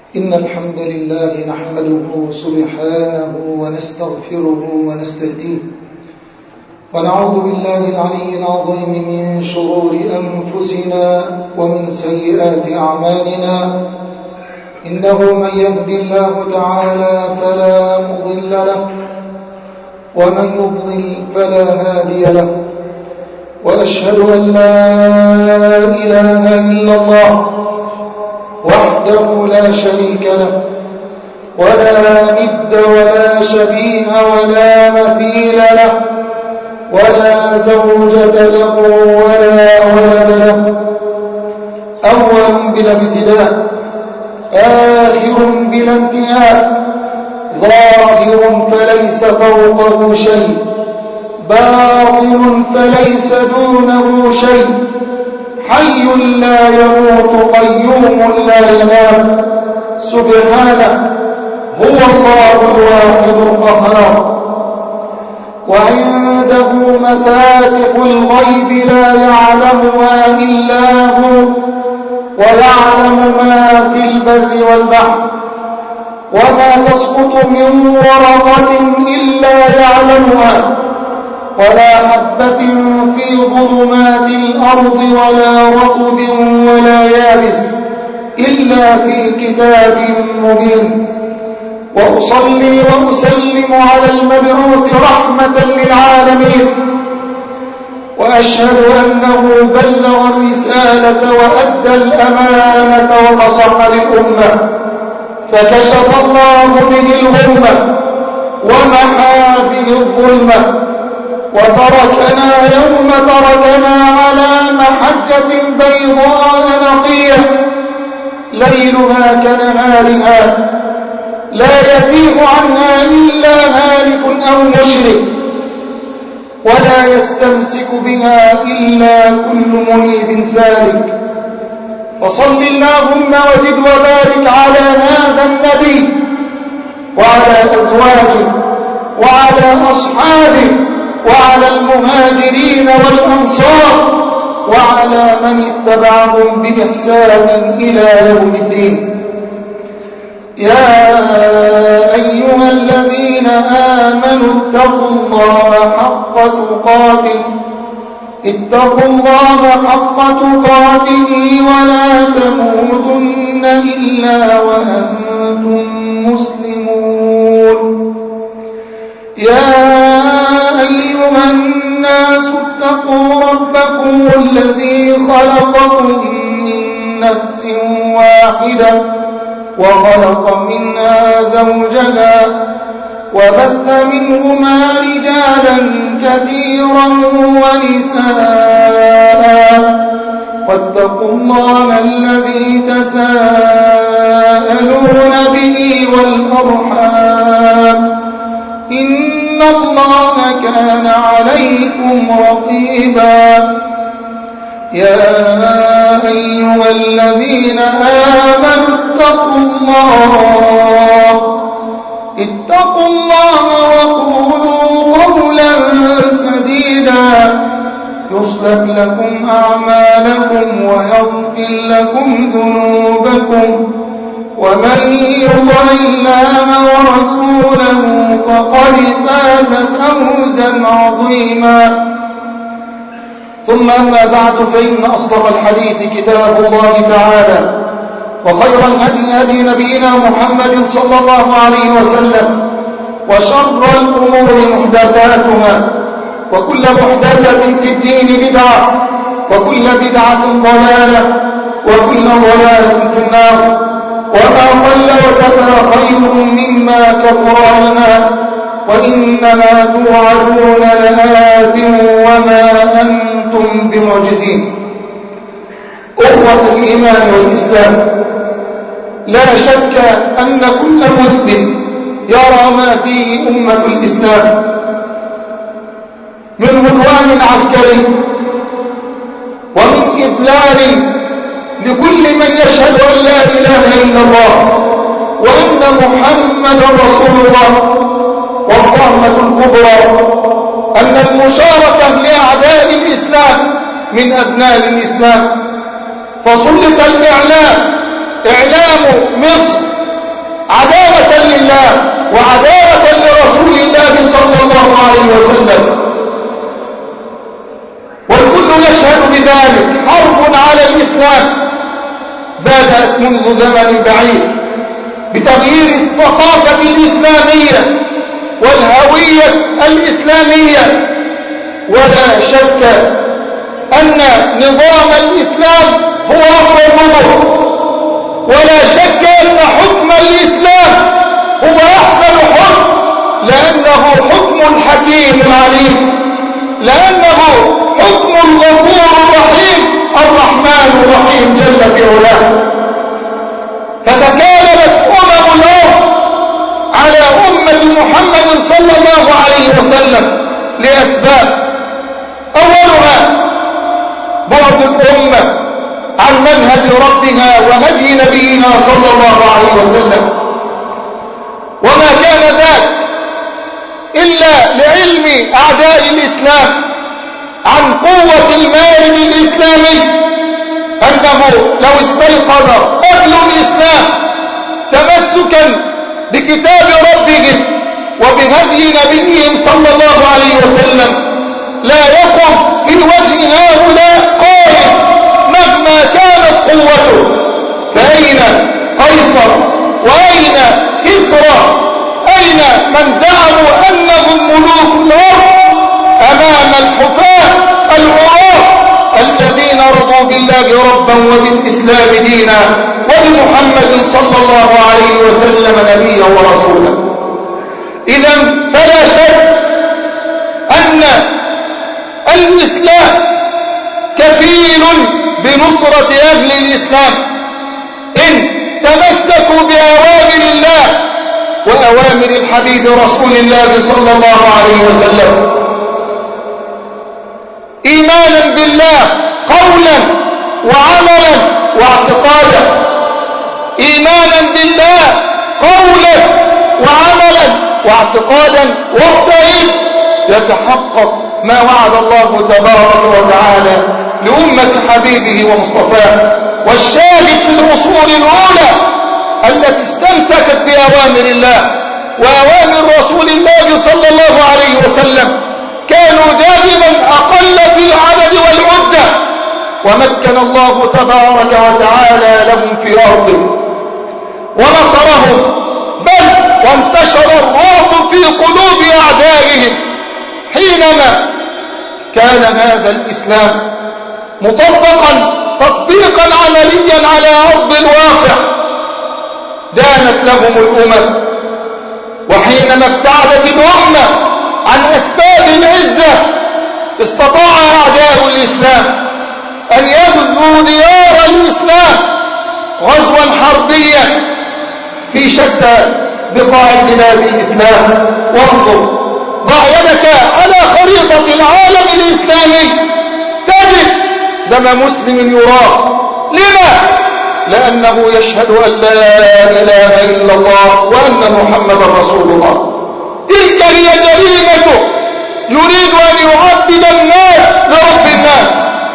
إن الحمد لله نحمده سبحانه ونستغفره ونستهديه ونعوذ بالله العلي العظيم من شرور أنفسنا ومن سيئات أعمالنا. إنه من يهد الله تعالى فلا مضل له ومن يضلل فلا هادي له، وأشهد أن لا إله إلا الله وحده لا شريك له ولا ند ولا شبيه ولا مثيل له ولا زوجة له ولا ولد له، أول بلا ابتداء آخر بلا انتهاء، ظاهر فليس فوقه شيء باطن فليس دونه شيء، حي لا يموت قيوم لا ينام، سبحانه هو الله الواحد القهار. وعنده مفاتح الغيب لا يعلمها إلا هو، ويعلم ما في البر والبحر، وما تسقط من ورقة إلا يعلمها، ولا حبة في ظلمات الأرض ولا رطب ولا يابس إلا في كتاب مبين. وأصلي وأسلم على المبعوث رحمة للعالمين، وأشهد أنه بلغ الرسالة وأدى الأمانة ونصح للأمة، فكشف الله به الغمة ومحى به الظلمة، وتركنا يوم تركنا على محجة بيضاء نقية ليلها كنهارها لا يزيغ عنها إلا هالك أو مشرك، ولا يستمسك بها إلا كل منيب سالك. فصل اللهم وزد وبارك على هذا النبي وعلى أزواجه وعلى أصحابه وعلى المهاجرين والأنصار وعلى من اتبعهم بإحسان إلى يوم الدين. يا أيها الذين آمنوا اتقوا الله حق تقاته، اتقوا الله حق تقاته ولا تموتن إلا وأنتم مسلمون. يا أيها الناس اتقوا ربكم الذي خلقكم من نفس واحدة وخلق منها زوجها وبث منهما رجالا كثيرا ونساء، واتقوا الله الذي تساءلون به والأرحام، إن الله كان عليكم رقيبا. يا أيها الذين آمنوا اتقوا الله وقولوا قولا سديدا يصلح لكم أعمالكم ويغفر لكم ذنوبكم، ومن يطع الله ورسوله فقد فاز فوزا عظيما. ثم أما بعد، فإن أصدق الحديث كتاب الله تعالى، وخير الهدي هدي نبينا محمد صلى الله عليه وسلم، وشر الأمور محدثاتها، وكل محدثة في الدين بدعة، وكل بدعة ضلالة، وكل ضلالة في النار. وما قل وكفى خير مما كثر علما، وإنما توعدون لآت وما أنتم بمعجزين. أخوة الإيمان والإسلام، لا شك أن كل مسلم يرى ما فيه أمة الإسلام من عدوان عسكري ومن إذلال لكل من يشهد أن لا إله إلا الله وأن محمدا رسول الله، والرحمة الكبرى أن المشاركة لأعداء الإسلام من أبناء الإسلام، فسلط الإعلام إعلام مصر عداوة لله وعداوة لرسول الله صلى الله عليه وسلم، والكل يشهد بذلك. حرب على الإسلام بدأت منذ زمن بعيد بتغيير الثقافة الإسلامية والهوية الإسلامية، ولا شك أن نظام الإسلام هو أفضل نظام، ولا شك أن حكم الإسلام هو أحسن حكم، لأنه حكم الحكيم العليم، لأنه حكم الغفور الرحيم الرحمن الرحيم جل في علاه. فتكالبت الأرض على أمة محمد صلى الله عليه وسلم لأسباب، أولها بعد الأمة عن منهج ربها وهدي نبينا صلى الله عليه وسلم، وما كان ذاك إلا لعلم أعداء الإسلام عن قوة المارد الإسلامي، أنه لو استيقظ أهل الإسلام تمسكا بكتاب ربهم وبهدي نبيهم صلى الله عليه وسلم لا يقم في وجه هؤلاء قائم مهما كانت قوته. فأين قيصر وأين كسرى؟ أين من زعموا أنهم ملوك الأرض أمام الحفاة العراة الذين رضوا بالله ربا وبالإسلام دينا وبمحمد صلى الله عليه وسلم نبيا ورسولا؟ إذن فلا شك أن الإسلام كفيل بنصرة أهل الإسلام إن تمسكوا بأوامر الله وأوامر الحبيب رسول الله صلى الله عليه وسلم، إيمانا بالله قولا وعملا واعتقادا، إيمانا بالله قولا وعملا واعتقادا، وبالتالي يتحقق ما وعد الله تبارك وتعالى لأمة حبيبه ومصطفاه. والشاهد في العصور الأولى التي استمسكت بأوامر الله وأوامر رسول الله صلى الله عليه وسلم كانوا دائما أقل في العدد والعدة، ومكن الله تبارك وتعالى لهم في أرضه ونصرهم، بل وانتشر الرعب في قلوب أعدائهم حينما كان هذا الإسلام مطبقا تطبيقا عمليا على أرض الواقع. دانت لهم الأمم، وحينما ابتعدت الأمة عن أسباب العزة استطاع أعداء الإسلام أن يغزوا ديار الإسلام غزوا حربيا في شتى بقاع بلاد الإسلام. وانظر، ضع يدك على خريطة العالم الإسلامي تجد دم مسلم يراه. لما؟ لأنه يشهد أن لا إله إلا الله وأن محمد رسول الله. تلك هي جريمته، يريد أن يعبد الناس لرب الناس.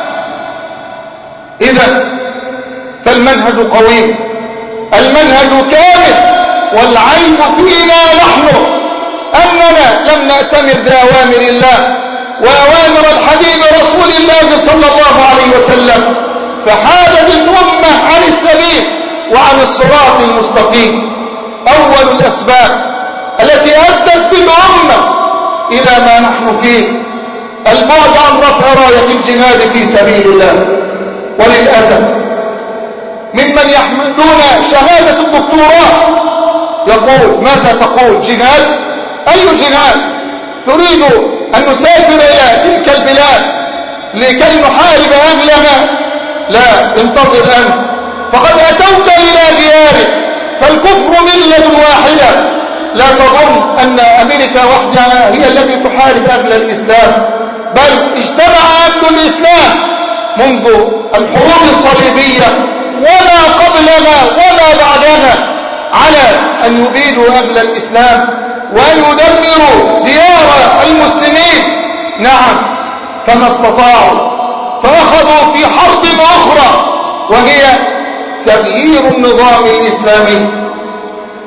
إذا فالمنهج قوي، المنهج كامل، والعيب فينا نحن أننا لم نأتمر بأوامر الله وأوامر الحبيب رسول الله صلى الله عليه وسلم، فحادت الأمة عن السبيل وعن الصراط المستقيم. أول الأسباب التي أدت بالأمة إلى ما نحن فيه البعد عن رفع راية الجهاد في سبيل الله. وللأسف ممن يحملون شهادة الدكتوراه يقول: ماذا تقول؟ جهاد؟ أي جهاد؟ تريد أن نسافر إلى تلك البلاد لكي نحارب أهلها؟ لا، انتظر أنت، فقد أتوت إلى ديارك، فالكفر ملة واحدة. لا تظن أن أمريكا وحدها هي التي تحارب أهل الإسلام، بل اجتمع أهل الإسلام منذ الحروب الصليبية وما قبلها وما بعدها على أن يبيدوا أهل الإسلام وأن يدمروا ديار المسلمين. نعم، فما استطاعوا، فأخذوا في حرب أخرى وهي تغيير النظام الإسلامي.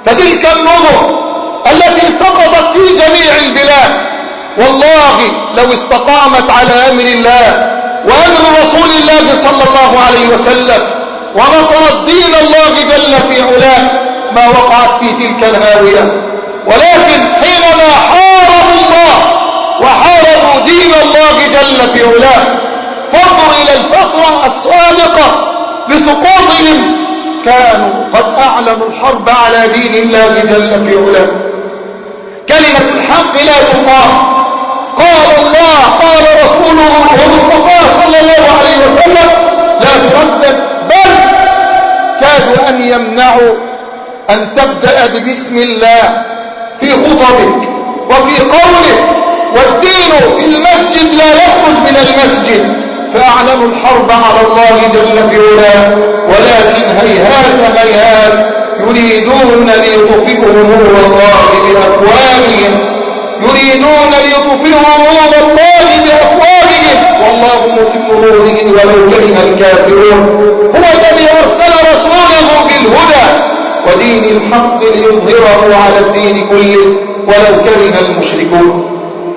فتلك النظم التي سقطت في جميع البلاد والله لو استقامت على أمر الله وأمر رسول الله صلى الله عليه وسلم ونصرت دين الله جل في علاه ما وقعت في تلك الهاوية. ولكن حينما حاربوا الله وحاربوا دين الله جل في علاه فانظر إلى الفترة السابقة لسقوطهم كانوا قد أعلنوا الحرب على دين الله جل في علاه. كلمة الحق لا تقام، قال الله قال رسوله ومصطفى صلى الله عليه وسلم لا تردد، بل كادوا أن يمنعوا أن تبدأ ببسم الله في خطبك وفي قولك، والدين في المسجد لا يخرج من المسجد، فأعلنوا الحرب على الله جل في علاه. ولكن هيهات هيهات يريدون ليطفئوا نور الله بأفواههم، يريدون ليطفئوا نور الله بأفواههم والله متم نوره ولو كره الكافرون. هو الذي أرسل رسوله بالهدى ودين الحق ليظهره على الدين كله ولو كره المشركون.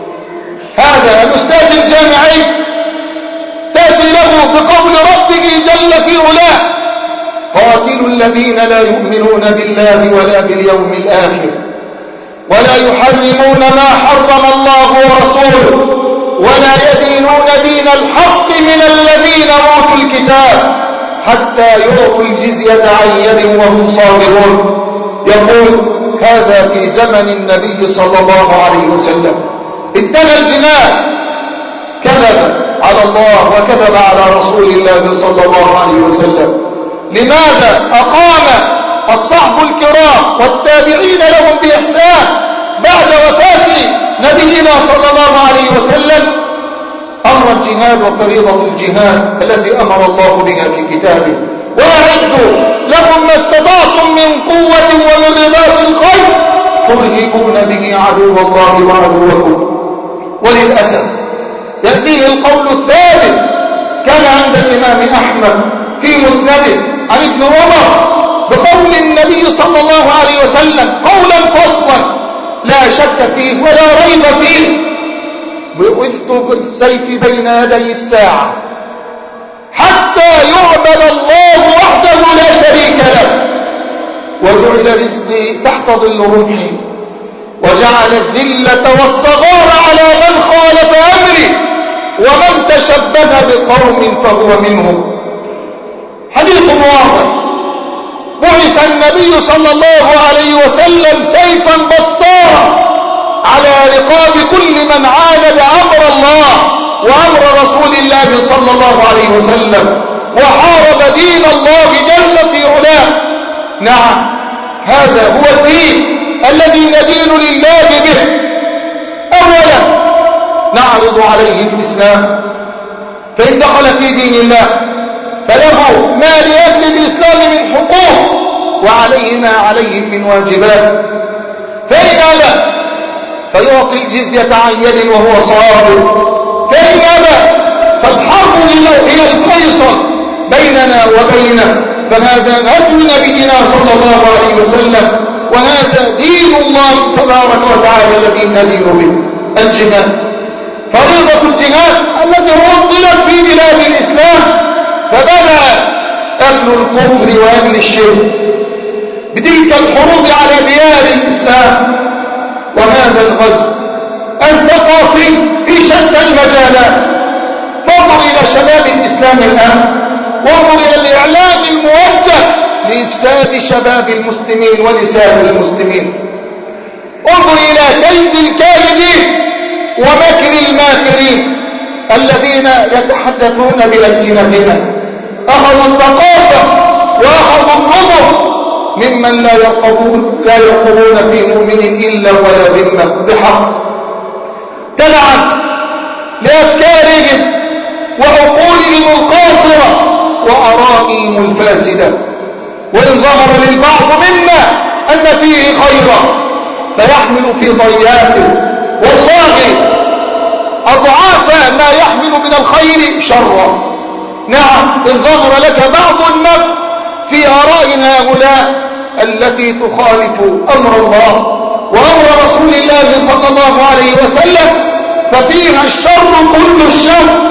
هذا الأستاذ الجامعي تأتي له بقول ربه جل في علاه قاتلوا الذين لا يؤمنون بالله ولا باليوم الآخر ولا يحرمون ما حرم الله ورسوله ولا يدينون دين الحق من الذين أوتوا الكتاب حتى يعطوا الجزية عن يد وهم صاغرون. يقول هذا في زمن النبي صلى الله عليه وسلم. اتبع الجنان، كذب على الله وكذب على رسول الله صلى الله عليه وسلم. لماذا أقام الصحب الكرام والتابعين لهم بإحسان بعد وفاة نبينا صلى الله عليه وسلم أمر الجهاد وفريضة الجهاد التي أمر الله بها في كتابه؟ وأعدوا لهم ما استطعتم من قوة ومن رباط الخيل ترهبون به عدو الله وعدوكم. وللأسف يأتيه القول الثابت كان عند الإمام أحمد في مسنده عن ابن عمر بقول النبي صلى الله عليه وسلم قولا فصلا لا شك فيه ولا ريب فيه: بعثت بالسيف بين يدي الساعة حتى يعبد الله وحده لا شريك له، وجعل رزقي تحت ظل رمحي، وجعل الذلة والصغار على من خالف أمري، ومن تشبه بقوم فهو منهم. حديث واضح. بعث النبي صلى الله عليه وسلم سيفا بطارا على رقاب كل من عاند أمر الله وأمر رسول الله صلى الله عليه وسلم وحارب دين الله جل في علاه. نعم، هذا هو الدين الذي ندين لله به. أولا نعرض عليه الإسلام، فإن دخل في دين الله فله ما لأهل الإسلام من حقوق وعليه ما عليهم من واجبات، فإن أبى فيعطي الجزية عن يد وهو صابر، فإن أبى فالحرب هي الفيصل بيننا وبينه. فهذا هدي نبينا صلى الله عليه وسلم، وهذا دين الله تبارك وتعالى الذي ندين به. الجهاد فريضة الجهاد التي عطلت في بلاد الإسلام، فبدأ أهل الكفر وأهل الشرك بتلك الحروب على ديار الإسلام. وهذا الغزو الثقافي في شتى المجالات. فانظر إلى شباب الإسلام الآن، وانظر إلى الإعلام الموجه لإفساد شباب المسلمين ونساء المسلمين. انظر إلى كيد الكائدين ومكر الماكرين الذين يتحدثون بألسنتنا. أخذوا الثقافة وأخذوا النظر ممن لا يرقبون في مؤمن إلا ولا ذمة بحق، تبعا لأفكارهم وعقولهم القاصرة وآرائهم الفاسدة. وإن ظهر للبعض منا أن فيه خيرا فيحمل في ضياته، والله أضعاف ما يحمل من الخير شرا. نعم، إن ظهر لك بعض النفع في آراء هؤلاء التي تخالف أمر الله وأمر رسول الله صلى الله عليه وسلم ففيها الشر كل الشر.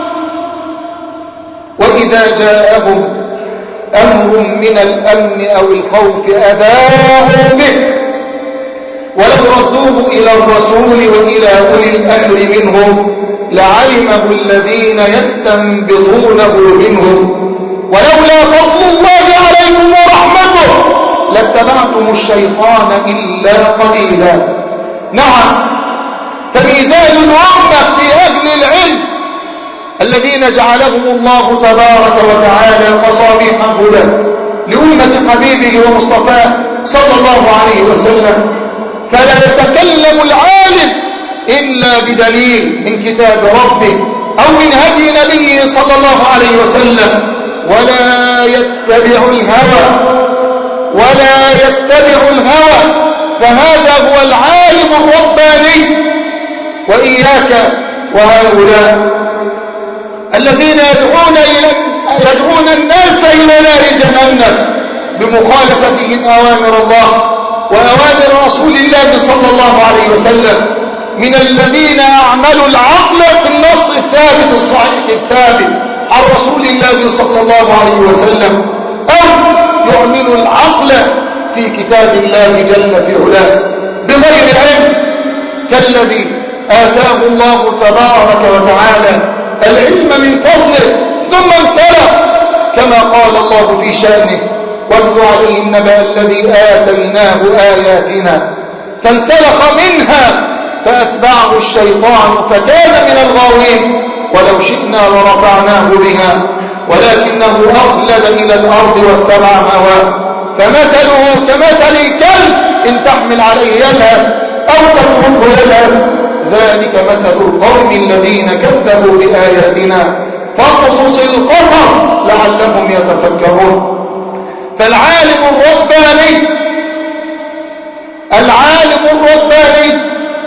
وإذا جاءهم أمر من الأمن أو الخوف أذاعوا به ولو ردوه إلى الرسول وإلى أولي الأمر منهم لعلمه الذين يستنبطونه منهم ولولا فضل الله عليكم ورحمته لاتبعتم الشيطان إلا قليلا. نعم، فميزان الأمة في أهل العلم الذين جعلهم الله تبارك وتعالى مصابيح هدى لأمة حبيبه ومصطفاه صلى الله عليه وسلم، فلا يتكلم العالم إلا بدليل من كتاب ربه أو من هدي نبيه صلى الله عليه وسلم، ولا يتبع الهوى فهذا هو العالم الرباني. وإياك وهؤلاء الذين يدعون الناس إلى نار جهنم بمخالفتهم أوامر الله وأوامر رسول الله صلى الله عليه وسلم، من الذين أعملوا العقل في النص الثابت الصحيح الثابت عن رسول الله صلى الله عليه وسلم، أو يعملوا العقل في كتاب الله جل في علاه بغير علم، كالذي آتاه الله تبارك وتعالى العلم من فضله ثم انسلخ كما قال الله في شأنه واتل عليه النبأ الذي آتيناه آياتنا فانسلخ منها فأتبعه الشيطان فكان من الغاوين ولو شئنا لرفعناه بها ولكنه أخلد إلى الأرض واتبع هواه فمثله كمثل الكلب إن تحمل عليه يلهث أو تتركه يلهث ذلك مثل القوم الذين كذبوا بآياتنا فاقصص القصص لعلهم يتفكرون. فالعالم الرباني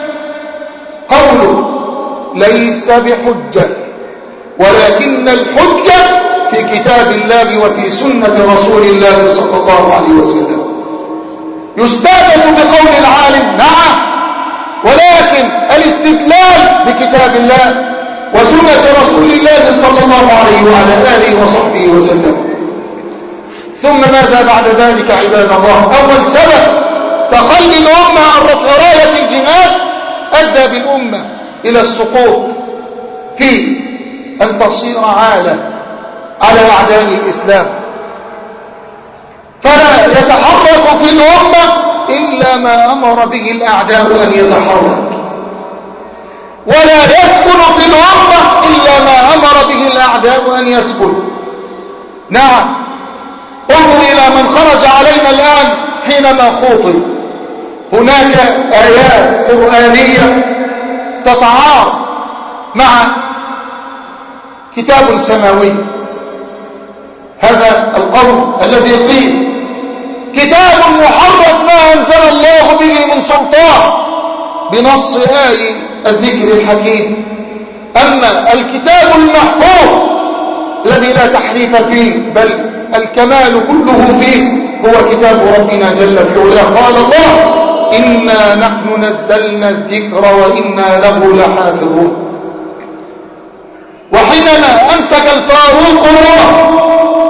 قوله ليس بحجة، ولكن الحجة في كتاب الله وفي سنة رسول الله صلى الله عليه وسلم. يستأنس بقول العالم نعم، ولكن الاستدلال بكتاب الله وسنة رسول الله صلى الله عليه وعلى آله وصحبه وسلم. ثم ماذا بعد ذلك عباد الله؟ أول سبب تخلي الأمة عن رفع راية الجهاد أدى بالأمة إلى السقوط في أن تصير عالة على أعداء الإسلام، فلا يتحرك في الأمة إلا ما أمر به الأعداء أن يتحرك، ولا يسكن في الأمة إلا ما أمر به الأعداء أن يسكن. نعم، انظر إلى من خرج علينا الآن حينما خوطب، هناك آيات قرآنية تتعارض مع كتاب سماوي. هذا القول الذي قيل كتاب محرف ما أنزل الله به من سلطان بنص آي الذكر الحكيم، أما الكتاب المحفوظ الذي لا تحريف فيه بل الكمال كله فيه هو كتاب ربنا جل في علاه. قال الله إنا نحن نزلنا الذكر وإنا له لحافظون. وحينما أمسك الفاروق الروح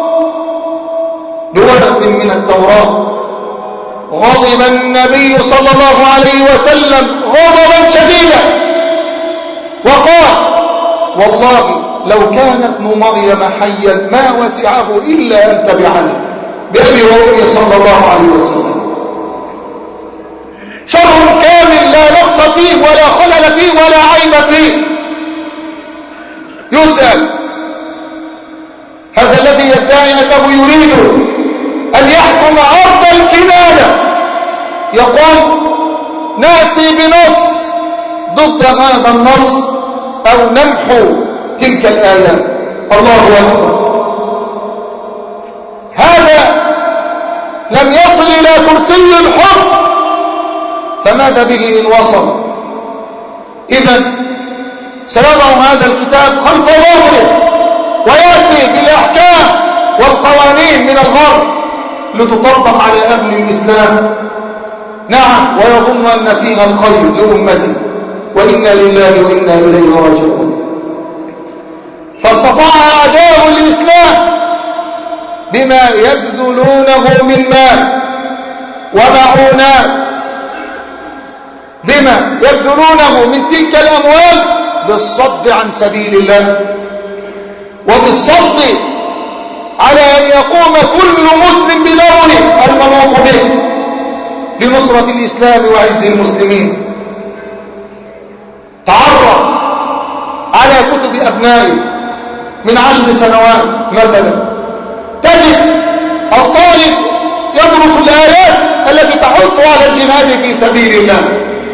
بورق من التوراة غضب النبي صلى الله عليه وسلم غضبا شديدا وقال والله لو كان ابن مريم حيا ما وسعه إلا أن تبعني بأبي وأمي صلى الله عليه وسلم. شر كامل لا نقص فيه ولا خلل فيه ولا عيب فيه. يسأل هذا الذي يدعي أنه يريد أن يحكم أرض الكنانة يقول نأتي بنص ضد هذا النص أو نمحو تلك الآيات. الله أكبر، هذا لم يصل إلى كرسي الحكم فماذا به إن وصل؟ إذن سيضع هذا الكتاب خلف ظهره ويأتي بالأحكام والقوانين من الغرب لتطبق على أهل الإسلام. نعم، ويظن أن فيها الخير لأمتي، وإنا لله وإنا إليه راجعون. فاستطاع أعداء الإسلام بما يبذلونه من مال ومعونات، بما يبذلونه من تلك الأموال بالصد عن سبيل الله، وبالصد على أن يقوم كل مسلم بدوره المنوط به لنصرة الإسلام وعز المسلمين. تعرف على كتب أبنائي من 10 سنوات مثلا، تجد الطالب يدرس الآيات التي تحث على الجهاد في سبيل الله،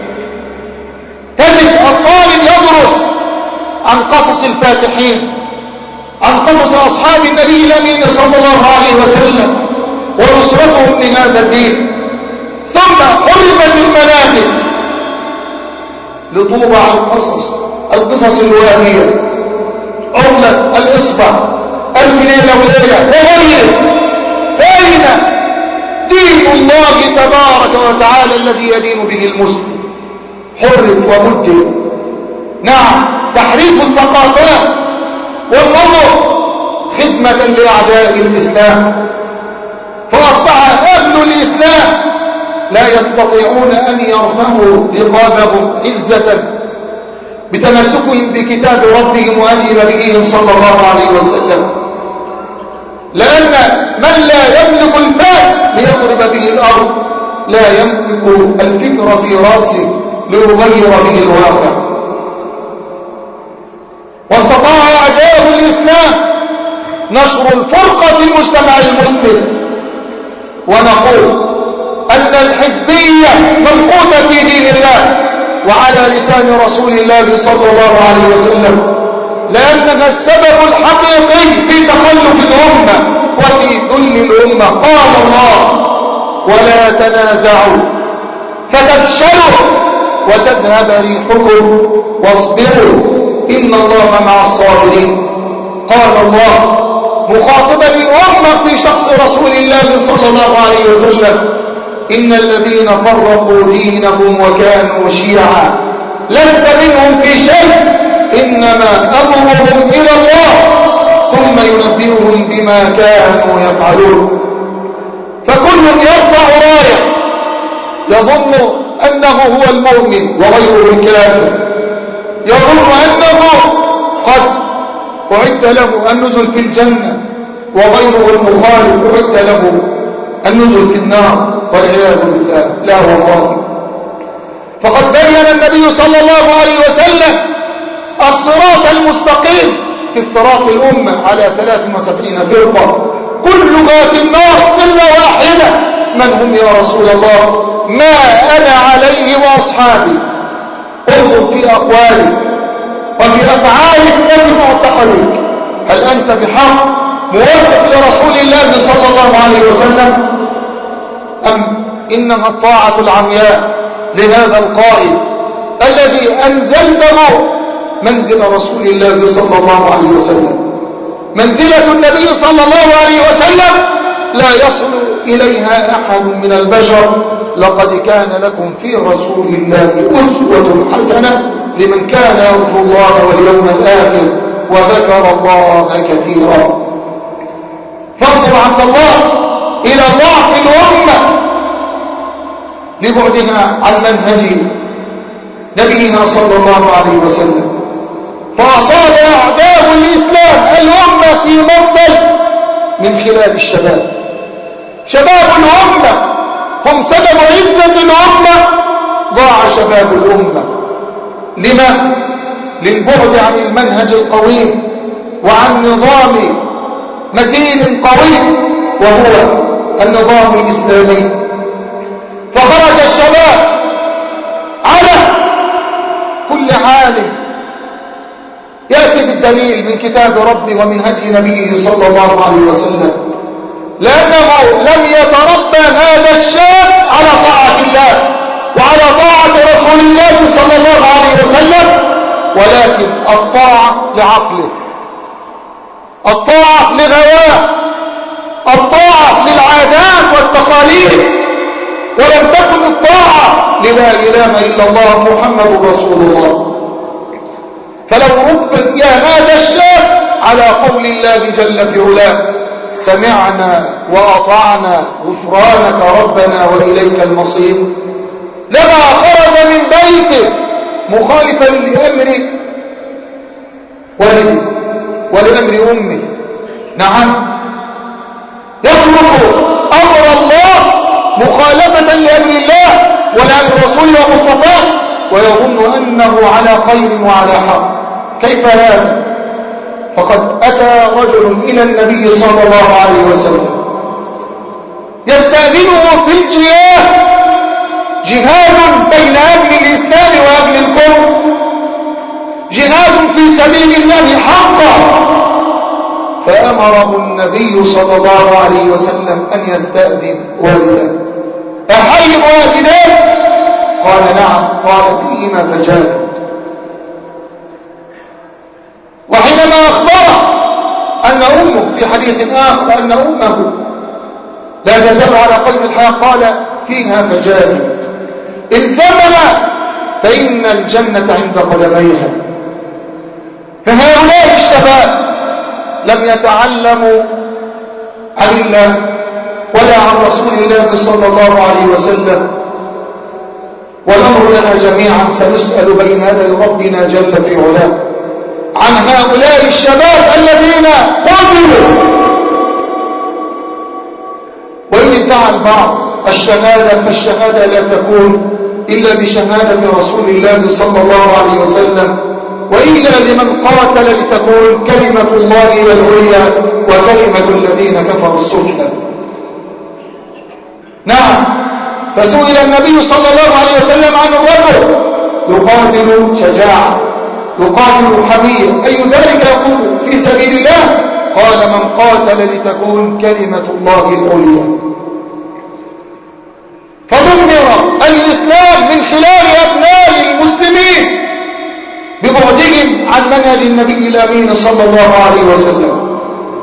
تجد الطالب يدرس عن قصص الفاتحين، عن قصص أصحاب النبي الأمين صلى الله عليه وسلم ونصرتهم لهذا الدين. ثم حرمت المناهج لتوضع القصص الواهية، عملة الإصبع، الليلة وليلة وغيره. فأين دين الله تبارك وتعالى الذي يدين به المسلم؟ حرف ومجد. نعم، تحريف الثقافات والنظر خدمة لأعداء الإسلام، فأصبح أهل الإسلام لا يستطيعون أن يرفعوا رقابهم عزة بتمسكهم بكتاب ربهم وهدي نبيهم صلى الله عليه وسلم، لأن من لا يملك الفاس ليضرب به الأرض لا يملك الفكر في رأسه ليغير به الواقع. واستطاع أعداء الإسلام نشر الفرقة في المجتمع المسلم، ونقول أن الحزبية ممقوتة في دين الله وعلى لسان رسول الله صلى الله عليه وسلم، لأنها السبب الحقيقي في تخلف الأمة وفي ذل الأمة. قال الله: ولا تنازعوا فتفشلوا وتذهب ريحكم واصبروا إن الله مع الصابرين. قال الله مخاطبا الأمة في شخص رسول الله صلى الله عليه وسلم: إن الذين فرقوا دينهم وكانوا شيعا لست منهم في شيء، إنما أمرهم إلى الله ثم ينبئهم بما كانوا يفعلون. فكل يرفع راية يظن أنه هو المؤمن وغيره الكافر، يظن أنه قد أعد له النزل في الجنة وغيره المخالف أعد له النزل في النار والعياذ بالله. لا والله، فقد بين النبي صلى الله عليه وسلم الصراط المستقيم في افتراق الأمة على 73 فرقة كلها في النار إلا واحدة. من هم يا رسول الله؟ ما أنا عليه وأصحابي. انظر في أقوالك وفي أفعالك وفي معتقدك، هل أنت بحق موافق لرسول الله صلى الله عليه وسلم، أم إنها الطاعة العمياء لهذا القائد الذي أنزلته منزل رسول الله صلى الله عليه وسلم؟ منزلة النبي صلى الله عليه وسلم لا يصل إليها أحد من البشر. لقد كان لكم في رسول الله أسوة حسنة لمن كان يرجو الله واليوم الآخر وذكر الله كثيرا. فانظر عبد الله إلى ضعف الأمة لبعدها عن منهج نبينا صلى الله عليه وسلم، فأصاب أعداء الإسلام الأمة في مقتل من خلال الشباب. شباب الأمة هم سبب عزة الأمة، ضاع شباب الأمة. لما؟ للبعد عن المنهج القويم وعن نظام متين قوي وهو النظام الإسلامي. فخرج الشباب على كل عالم يأتي بالدليل من كتاب ربه ومن هدي نبيه صلى الله عليه وسلم، لأنه لم يتربى هذا الشاب على طاعة الله وعلى طاعة رسول الله صلى الله عليه وسلم، ولكن الطاعة لعقله، الطاعة لغواه، الطاعة للعادات والتقاليد، ولم تكن الطاعة للا إله إلا الله محمد رسول الله. فلو ربت يا هذا الشاب على قول الله جل في علاه: سمعنا وأطعنا غفرانك ربنا وإليك المصير، لما خرج من بيته مخالفا لأمر والده ولأمر أمه. نعم، يترك أمر الله مخالفة لأمر الله ولأمر رسوله ومصطفاه ويظن أنه على خير وعلى حق. كيف هذا؟ فقد أتى رجل إلى النبي صلى الله عليه وسلم يستأذنه في الجهاد، جهاد بين أهل الإسلام وأهل الكفر، جهاد في سبيل الله حقا. فأمره النبي صلى الله عليه وسلم أن يستأذن والده: أحي والداك؟ قال: نعم. قال: فيهما فجاهد. وحينما أخبره أن أمه في حديث آخر أن أمه لا تزال على قيد الحياة، قال: فيها فجاهد، إن ثمن فإن الجنة عند قدميها. فهؤلاء الشباب لم يتعلموا عن الله ولا عن رسول الله صلى الله عليه وسلم، والأمر لنا جميعا سنسأل بين يدي ربنا جل في علاه عن هؤلاء الشباب الذين قتلوا. وإن ادعى البعض الشهادة فالشهادة لا تكون إلا بشهادة رسول الله صلى الله عليه وسلم، وإلا لمن قاتل لتكون كلمة الله هي العليا وكلمة الذين كفروا السفلى. نعم، فسئل النبي صلى الله عليه وسلم عن الرجل يقاتل شجاعة، يقاتل حمية، أي ذلك يقول في سبيل الله؟ قال: من قاتل لتكون كلمة الله العليا. فدمر الإسلام من خلال أبناء المسلمين ببعدهم عن منهج النبي الأمين صلى الله عليه وسلم.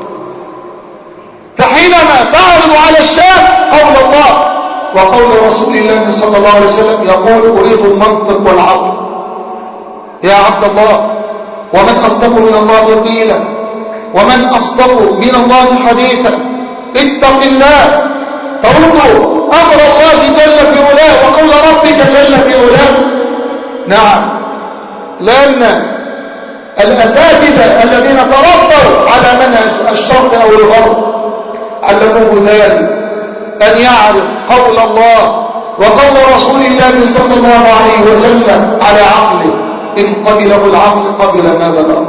فحينما تعرض على الشاب قول الله وقول رسول الله صلى الله عليه وسلم يقول: أريد المنطق والعقل. يا عبد الله، ومن أصدق من الله قيلا، ومن أصدق من الله حديثا. اتق الله، ترد أمر الله جل في علاه وقول ربك جل في علاه. نعم، لأن الأساتذة الذين تربوا على منهج الشرق أو الغرب علموه ذلك، أن يعرف قول الله وقول رسول الله صلى الله عليه وسلم على عقله، إن قبله العقل قبل ماذا الأمر.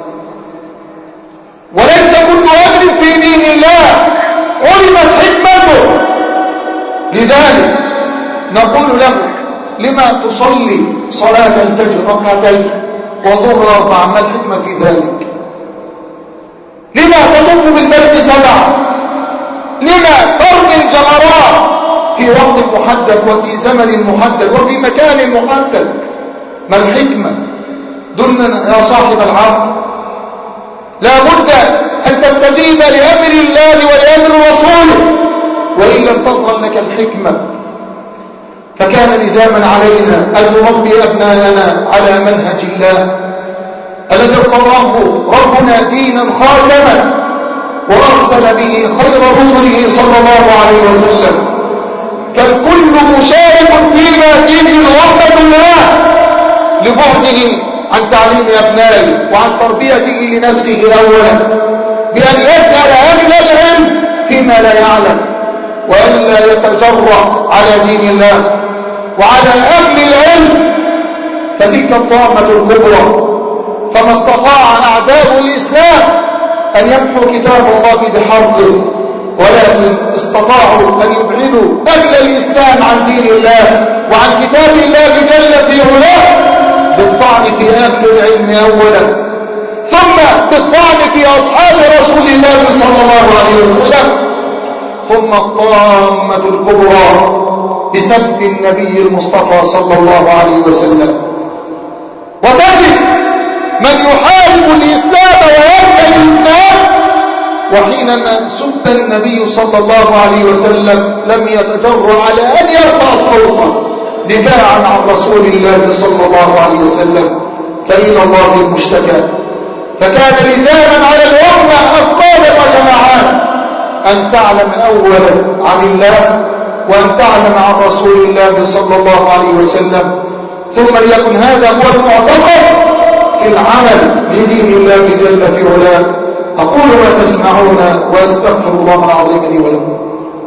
وليس كل أمر في دين الله علمت حكمته. لذلك نقول له: لما تصلي صلاة الفجر ركعتين وظهر 4؟ ما الحكمة في ذلك؟ لما تطوف بالبيت 7؟ لما ترمي الجمرات في وقت محدد وفي زمن محدد وفي مكان محدد؟ ما الحكمة؟ دلنا يا صاحب العقل. لا بد أن تستجيب لأمر الله ولأمر رسوله، وإن لم تظهر لك الحكمة. فكان لزاما علينا أن نربي أبناءنا على منهج الله الذي ارتضاه ربنا دينا خاتما وأرسل به خير رسله صلى الله عليه وسلم. فالكل مشارك فيما فيه رحمة الله لبعده عن تعليم أبنائه وعن تربيته لنفسه أولا، بأن يسأل أهل العلم فيما لا يعلم، وألا يتجرأ على دين الله وعلى أهل العلم. فتلك الطامة الكبرى. فما استطاع أعداء الإسلام أن يمحوا كتاب الله بحرفه، ولكن استطاعوا أن يبعدوا أهل الإسلام عن دين الله وعن كتاب الله جل في علاه بالطعن في أهل العلم أولا، ثم بالطعن في أصحاب رسول الله صلى الله عليه وسلم، ثم الطامة الكبرى بسب النبي المصطفى صلى الله عليه وسلم. وتجد من يحارب الإسلام ويبقى الإسلام وحينما سب النبي صلى الله عليه وسلم لم يتجرأ على أن يرفع صوته دفاعا عن رسول الله صلى الله عليه وسلم، فإلى الله المشتكى. فكان لزاما على الأمة أفرادا وجماعات أن تعلم أولا عن الله، وأن تعلم عن رسول الله صلى الله عليه وسلم، ثم ليكن هذا هو المعتقد في العمل بدين الله جل في علاه. أقول ما تسمعون وأستغفر الله العظيم لي ولكم.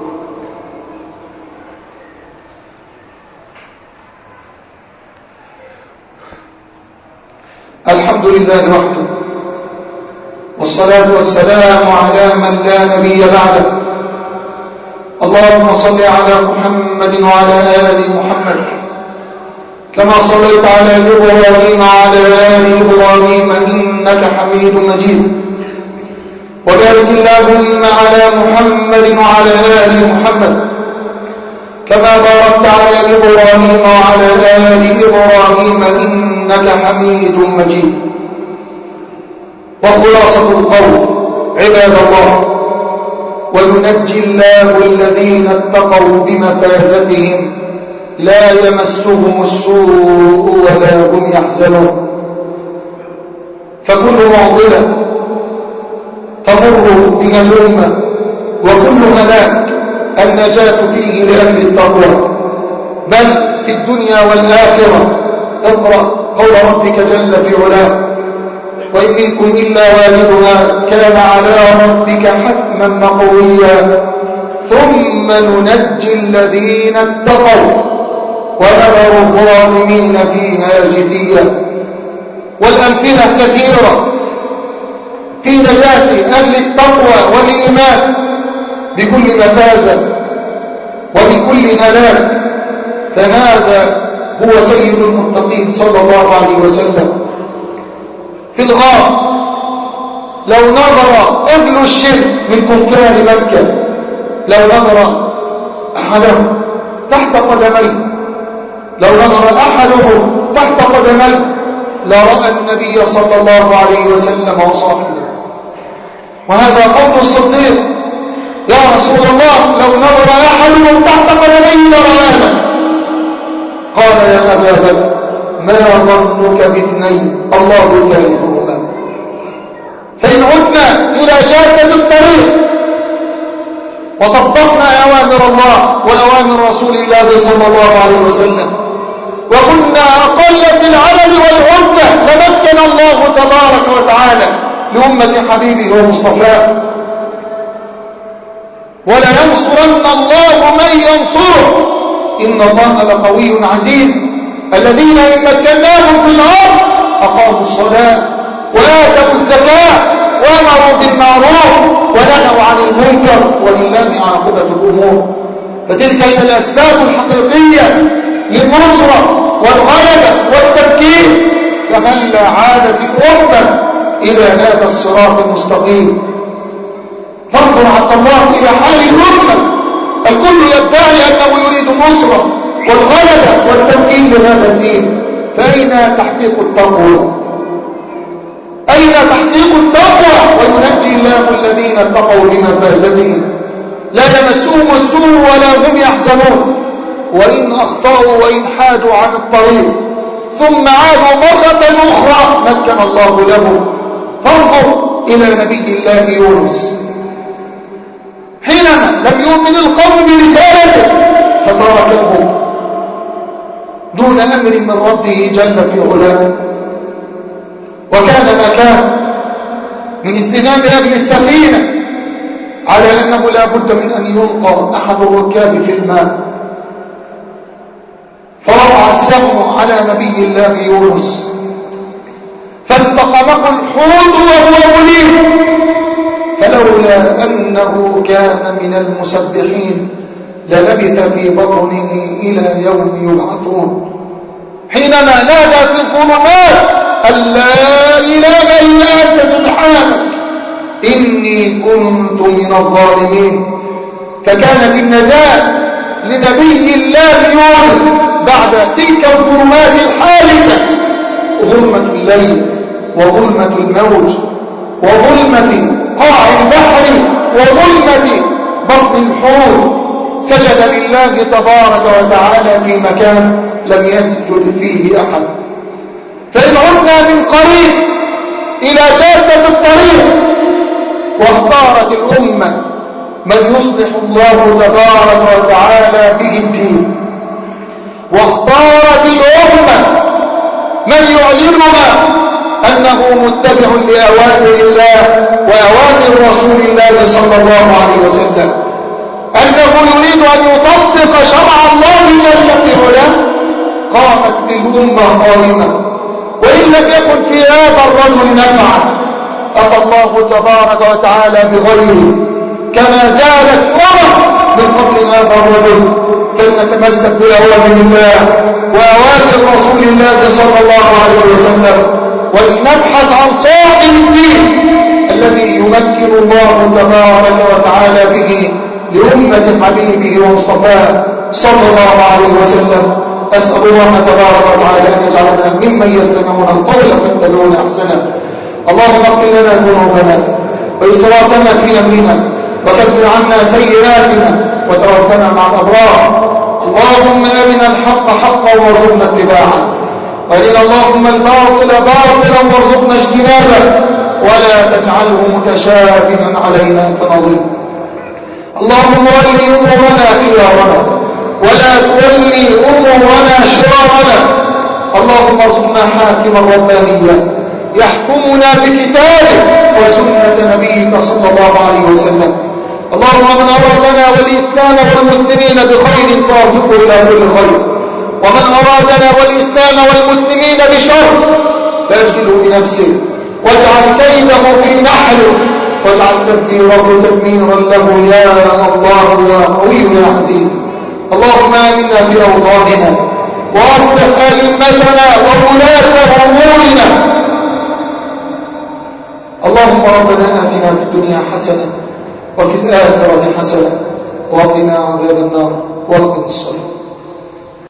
الحمد لله وحده، والصلاة والسلام على من لا نبي بعده. اللهم صل على محمد وعلى آل محمد كما صليت على إبراهيم وعلى آل إبراهيم إنك حميد مجيد، وبارك اللهم على محمد وعلى آل محمد كما باركت على إبراهيم وعلى آل إبراهيم إنك حميد مجيد. وخلاصة القول عباد الله، وينجي الله الذين اتقوا بمفازتهم لا يمسهم السوء ولا هم يحزنون. فكل معضلة تمر بها الأمة وكل هلاك النجاة فيه لأهل التقوى، بل في الدنيا والآخرة. اقرأ قول ربك جل في علاه: وإن منكم إلا واردها كان على ربك حتما مقضيا ثم ننجي الذين اتقوا ونذر الظالمين فيها جثيا. والأمثلة كثيرة في نجاة أهل التقوى والإيمان بكل مفازة وبكل هلاك. فهذا هو سيد المتقين صلى الله عليه وسلم. في الغار لو نظر أهل الشرك من كفار مكة، لو نظر أحدهم تحت قدميه، لو نظر أحدهم تحت قدميه لرأى النبي صلى الله عليه وسلم وصاحبه. وهذا قول الصديق: يا رسول الله لو نظر أحدهم تحت قدميه لرآنا. قال: يا أبا بكر ما ظنك باثنين الله ثالثهما. فإن عدنا إلى جادة الطريق وطبقنا أوامر الله وأوامر رسول الله صلى الله عليه وسلم وكنا أقل في العدد والعدة لمكن الله تبارك وتعالى لأمة حبيبه ومصطفاه، ولينصرن الله من ينصره إن الله لقوي عزيز. الذين إن مكناهم في الأرض أقاموا الصلاة وآتوا الزكاة وأمروا بالمعروف ونهوا عن المنكر ولله عاقبة الأمور. فتلك هي الأسباب الحقيقية للنصرة والغلبة والتمكين. فهل عادت الأمة إلى هذا الصراط المستقيم؟ فانظر عبد الله إلى حال الأمة، الكل يدعي أنه يريد النصرة والغلبة والتمكين لهذا الدين، فأين تحقيق التقوى؟ أين تحقيق التقوى؟ وينجي الله الذين اتقوا بمفازتهم لا يمسهم السوء ولا هم يحزنون. وإن أخطأوا وإن حادوا عن الطريق ثم عادوا مرة أخرى مكن الله لهم. فانظر إلى نبي الله يونس حينما لم يؤمن القوم برسالته فتركه دون أمر من ربه جل في علاه. وكان ما كان من استلام أهل السفينة على أنه لا بد من أن يلقى أحد الركاب في الماء، فوقع السهم على نبي الله يونس فالتقمه الحوت وهو مليم، فلولا أنه كان من المسبحين للبث في بطنه إلى يوم يبعثون. حينما نادى في الظلمات أن لا إله إلا أنت سبحانك إني كنت من الظالمين. فكانت النجاة لنبي الله يونس بعد تلك الظلمات الحالكة ظلمة الليل وظلمة الموج وظلمة قاع البحر وظلمة بطن الحوت سجد لله تبارك وتعالى في مكان لم يسجد فيه أحد. فإن عدنا من قريب إلى جادة الطريق واختارت الأمة من يصلح الله تبارك وتعالى به الدين، واختارت الأمة من يعلنها أنه متبع لأوامر الله وأوامر رسول الله صلى الله عليه وسلم، أنه يريد أن يطبق شرع الله جل في علاه، قامت الأمة قائمة. وإن لم يكن في هذا الرجل نفعا أتى الله تبارك وتعالى بغيره، كما زالت من قبل هذا الرجل. فلنتمسك بأوامر الله وأوامر رسول الله صلى الله عليه وسلم، ولنبحث عن صاحب الدين الذي يمكن الله تبارك وتعالى به لأمة حبيبه ومصطفاه صلى الله عليه وسلم. أسأل الله تبارك وتعالى أن يجعلنا ممن يستمعون القول فيتبعون أحسنه. اللهم اغفر لنا ذنوبنا وإسرافنا في أمرنا وكفر عنا سيئاتنا وتوفنا مع الأبرار. اللهم أرنا الحق حقا وارزقنا اتباعه، وارنا اللهم الباطل باطلا وارزقنا اجتنابه، ولا تجعله متشابها علينا فنضل. اللهم ول أمورنا خيارنا ولا تولي أمورنا شرارنا. اللهم ارزقنا حاكما ربانيا يحكمنا بكتابه وسنة نبيك صلى الله عليه وسلم. اللهم من أرادنا والإسلام والمسلمين بخير فارزقه إلى كل خير، ومن أرادنا والإسلام والمسلمين بشر فأشغله بنفسه واجعل كيده في نحره، واجعل تدبيره تدميرا له يا الله يا قوي يا عزيز. اللهم آمنا في أوطاننا وأصلح أئمتنا وولاة أمورنا. اللهم ربنا آتنا في الدنيا حسنة وفي الآخرة حسنة وقنا عذاب النار وقنا الصلاة.